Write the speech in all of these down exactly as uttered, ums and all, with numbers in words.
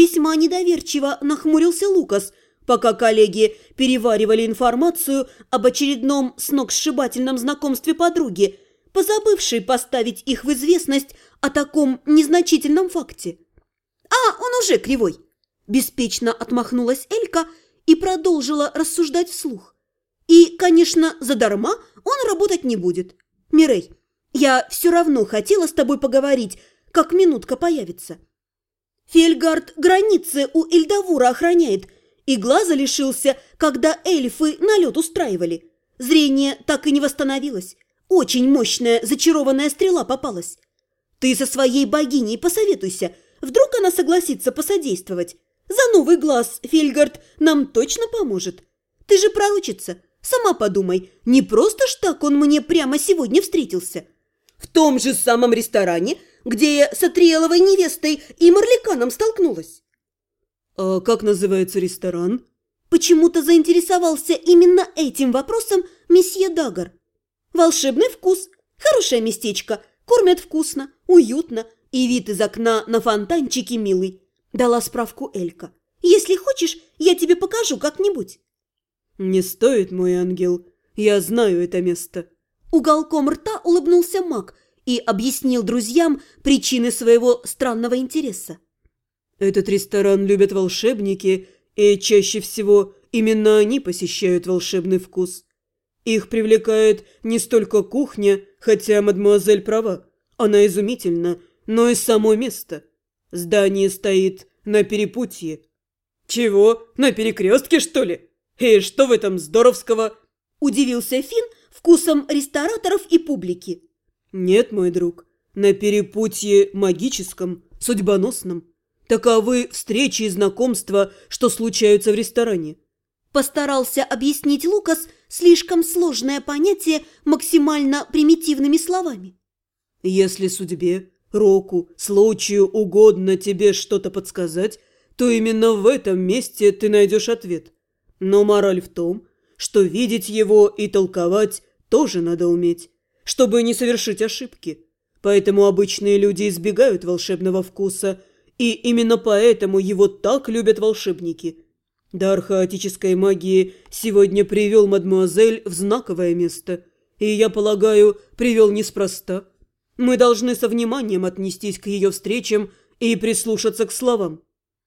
Весьма недоверчиво нахмурился Лукас, пока коллеги переваривали информацию об очередном сногсшибательном знакомстве подруги, позабывшей поставить их в известность о таком незначительном факте. «А, он уже кривой!» – беспечно отмахнулась Элька и продолжила рассуждать вслух. «И, конечно, задарма он работать не будет. Мирей, я все равно хотела с тобой поговорить, как минутка появится. Фельгард границы у Эльдавура охраняет, и глаза лишился, когда эльфы налет устраивали. Зрение так и не восстановилось. Очень мощная зачарованная стрела попалась. Ты со своей богиней посоветуйся, вдруг она согласится посодействовать. За новый глаз Фельгард нам точно поможет. Ты же пророчица, сама подумай, не просто ж так он мне прямо сегодня встретился. В том же самом ресторане, где я с Атриэловой невестой и Марликаном столкнулась». «А как называется ресторан?» Почему-то заинтересовался именно этим вопросом месье Дагар. «Волшебный вкус, хорошее местечко, кормят вкусно, уютно, и вид из окна на фонтанчике милый», – дала справку Элька. «Если хочешь, я тебе покажу как-нибудь». «Не стоит, мой ангел, я знаю это место». Уголком рта улыбнулся маг и объяснил друзьям причины своего странного интереса. «Этот ресторан любят волшебники, и чаще всего именно они посещают волшебный вкус. Их привлекает не столько кухня, хотя мадемуазель права, она изумительна, но и само место. Здание стоит на перепутье». «Чего? На перекрестке, что ли? И что в этом здоровского?» – удивился Финн вкусом рестораторов и публики. «Нет, мой друг, на перепутье магическом, судьбоносном. Таковы встречи и знакомства, что случаются в ресторане». Постарался объяснить Лукас слишком сложное понятие максимально примитивными словами. «Если судьбе, року, случаю угодно тебе что-то подсказать, то именно в этом месте ты найдешь ответ. Но мораль в том, что видеть его и толковать тоже надо уметь, чтобы не совершить ошибки. Поэтому обычные люди избегают волшебного вкуса, и именно поэтому его так любят волшебники. Дар хаотической магии сегодня привел мадемуазель в знаковое место, и, я полагаю, привел неспроста. Мы должны со вниманием отнестись к ее встречам и прислушаться к словам».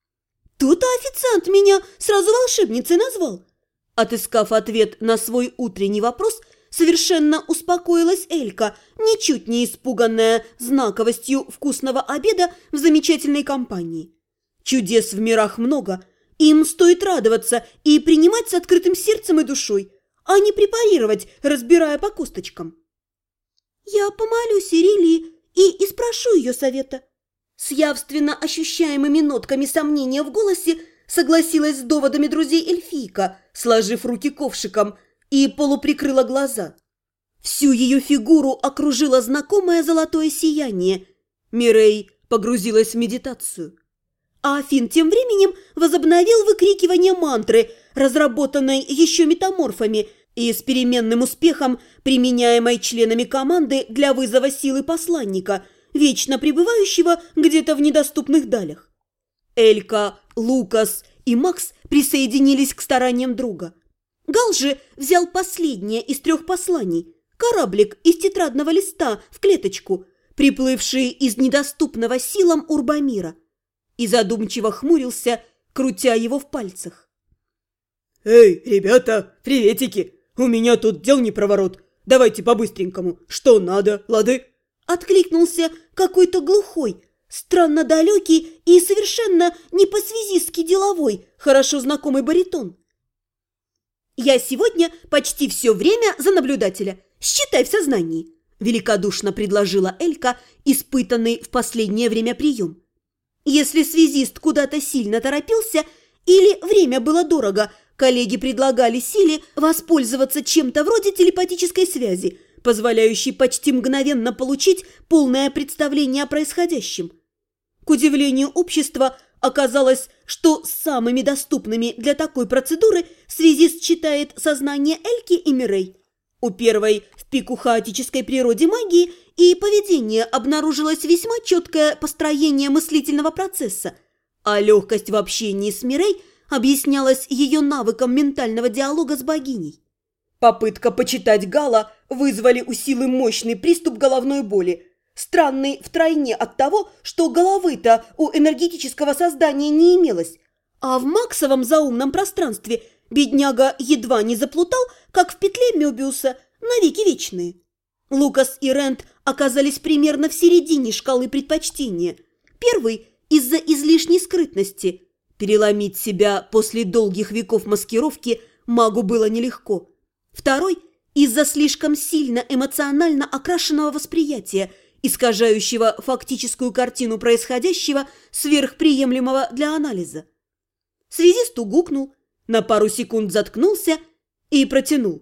«Тут официант меня сразу волшебницей назвал». Отыскав ответ на свой утренний вопрос, совершенно успокоилась Элька, ничуть не испуганная знаковостью вкусного обеда в замечательной компании. Чудес в мирах много, им стоит радоваться и принимать с открытым сердцем и душой, а не препарировать, разбирая по косточкам. «Я помолюсь Ирилии и, и спрошу ее совета». С явственно ощущаемыми нотками сомнения в голосе согласилась с доводами друзей эльфийка, сложив руки ковшиком, и полуприкрыла глаза. Всю ее фигуру окружило знакомое золотое сияние. Мирей погрузилась в медитацию. А Афин тем временем возобновил выкрикивание мантры, разработанной еще метаморфами и с переменным успехом применяемой членами команды для вызова силы посланника, вечно пребывающего где-то в недоступных далях. Элька, Лукас и Макс присоединились к стараниям друга. Гал же взял последнее из трех посланий – кораблик из тетрадного листа в клеточку, приплывший из недоступного силам Урбамира, и задумчиво хмурился, крутя его в пальцах. «Эй, ребята, приветики! У меня тут дел не проворот. Давайте по-быстренькому. Что надо, лады?» Откликнулся какой-то глухой, странно далекий и совершенно не по-связистски деловой, хорошо знакомый баритон. «Я сегодня почти все время за наблюдателя. Считай в сознании», – великодушно предложила Элька, испытанный в последнее время прием. Если связист куда-то сильно торопился или время было дорого, коллеги предлагали Силе воспользоваться чем-то вроде телепатической связи, позволяющей почти мгновенно получить полное представление о происходящем. К удивлению общества, оказалось, что самыми доступными для такой процедуры связист считает сознание Эльки и Мирей. У первой в пику хаотической природе магии и поведения обнаружилось весьма четкое построение мыслительного процесса, а легкость в общении с Мирей объяснялась ее навыком ментального диалога с богиней. Попытка почитать Гала вызвали у Силы мощный приступ головной боли, странный втройне от того, что головы-то у энергетического создания не имелось, а в Максовом заумном пространстве бедняга едва не заплутал, как в петле Мёбиуса, навеки вечные. Лукас и Рент оказались примерно в середине шкалы предпочтения. Первый – из-за излишней скрытности. Переломить себя после долгих веков маскировки магу было нелегко. Второй – из-за слишком сильно эмоционально окрашенного восприятия, искажающего фактическую картину происходящего сверхприемлемого для анализа. Связист угукнул, на пару секунд заткнулся и протянул.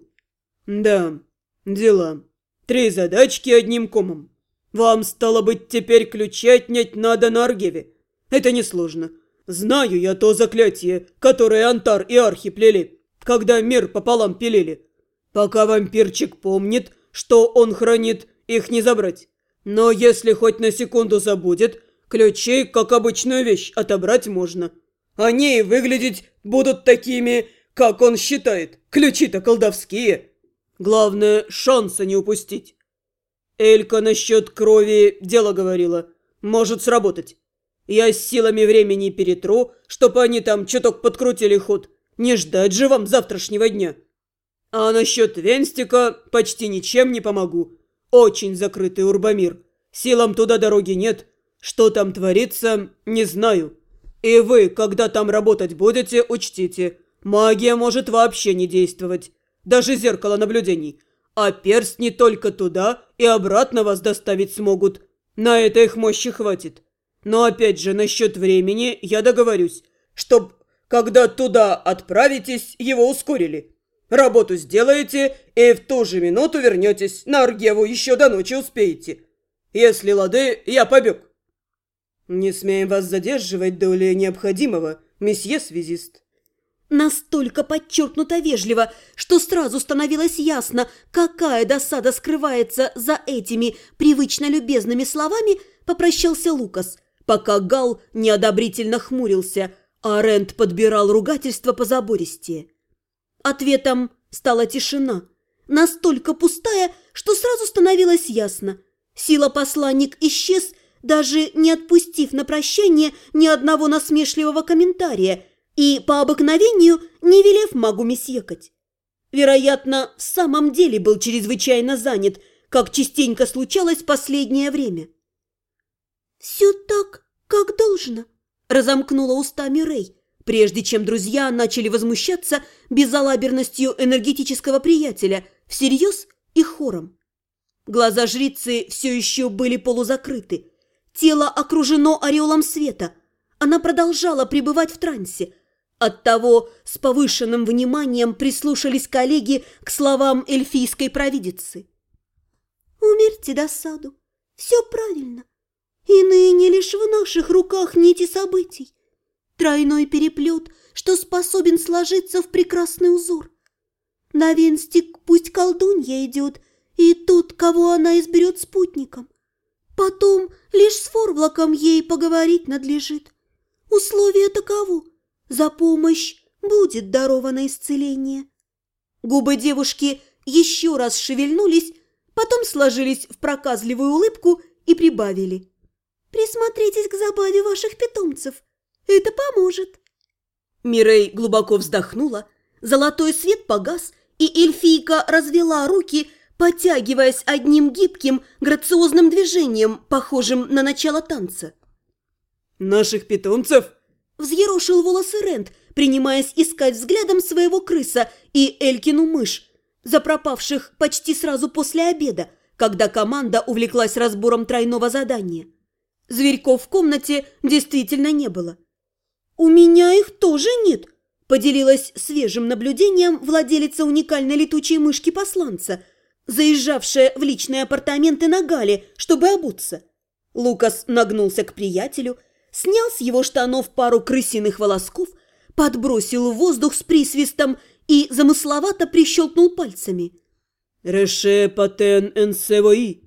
«Да, дела. Три задачки одним комом. Вам, стало быть, теперь ключи отнять надо на Аргеве. Это несложно. Знаю я то заклятие, которое Антар и Архи плели, когда мир пополам пилили. Пока вампирчик помнит, что он хранит, их не забрать. Но если хоть на секунду забудет, ключи, как обычную вещь, отобрать можно. Они и выглядеть будут такими, как он считает. Ключи-то колдовские. Главное, шанса не упустить. Элька насчет крови дело говорила. Может сработать. Я с силами времени перетру, чтобы они там чуток подкрутили ход. Не ждать же вам завтрашнего дня. А насчет Венстика почти ничем не помогу. Очень закрытый урбомир. Силам туда дороги нет. Что там творится, не знаю. И вы, когда там работать будете, учтите. Магия может вообще не действовать. Даже зеркало наблюдений. А перстни только туда и обратно вас доставить смогут. На это их мощи хватит. Но опять же, насчет времени я договорюсь, чтоб, когда туда отправитесь, его ускорили. Работу сделаете и в ту же минуту вернетесь. На Аргеву еще до ночи успеете. Если лады, я побег. Не смеем вас задерживать доли необходимого, месье связист. Настолько подчеркнуто вежливо, что сразу становилось ясно, какая досада скрывается за этими привычно любезными словами, попрощался Лукас, пока Гал неодобрительно хмурился, а Рент подбирал ругательство позабористее. Ответом стала тишина, настолько пустая, что сразу становилось ясно. Сила-посланник исчез, даже не отпустив на прощание ни одного насмешливого комментария и по обыкновению не велев магу месьекать. Вероятно, в самом деле был чрезвычайно занят, как частенько случалось в последнее время. «Все так, как должно», – разомкнула устами Рэй, прежде чем друзья начали возмущаться безалаберностью энергетического приятеля всерьез и хором. Глаза жрицы все еще были полузакрыты, тело окружено ореолом света. Она продолжала пребывать в трансе. Оттого с повышенным вниманием прислушались коллеги к словам эльфийской провидицы. «Умерьте досаду. Все правильно. И ныне лишь в наших руках нити событий. Тройной переплет, что способен сложиться в прекрасный узор. На Венстик пусть колдунья идет, и тот, кого она изберет спутником. Потом лишь с Форвлоком ей поговорить надлежит. Условие таково. За помощь будет даровано исцеление». Губы девушки еще раз шевельнулись, потом сложились в проказливую улыбку и прибавили. «Присмотритесь к забаве ваших питомцев. Это поможет». Мирей глубоко вздохнула, золотой свет погас, и эльфийка развела руки, потягиваясь одним гибким, грациозным движением, похожим на начало танца. «Наших питомцев?» – взъерошил волосы Рент, принимаясь искать взглядом своего крыса и Элькину мышь, запропавших почти сразу после обеда, когда команда увлеклась разбором тройного задания. Зверьков в комнате действительно не было. «У меня их тоже нет», – поделилась свежим наблюдением владелица уникальной летучей мышки-посланца, заезжавшая в личные апартаменты на Гале, чтобы обуться. Лукас нагнулся к приятелю, снял с его штанов пару крысиных волосков, подбросил в воздух с присвистом и замысловато прищелкнул пальцами. «Реше патен энсевои».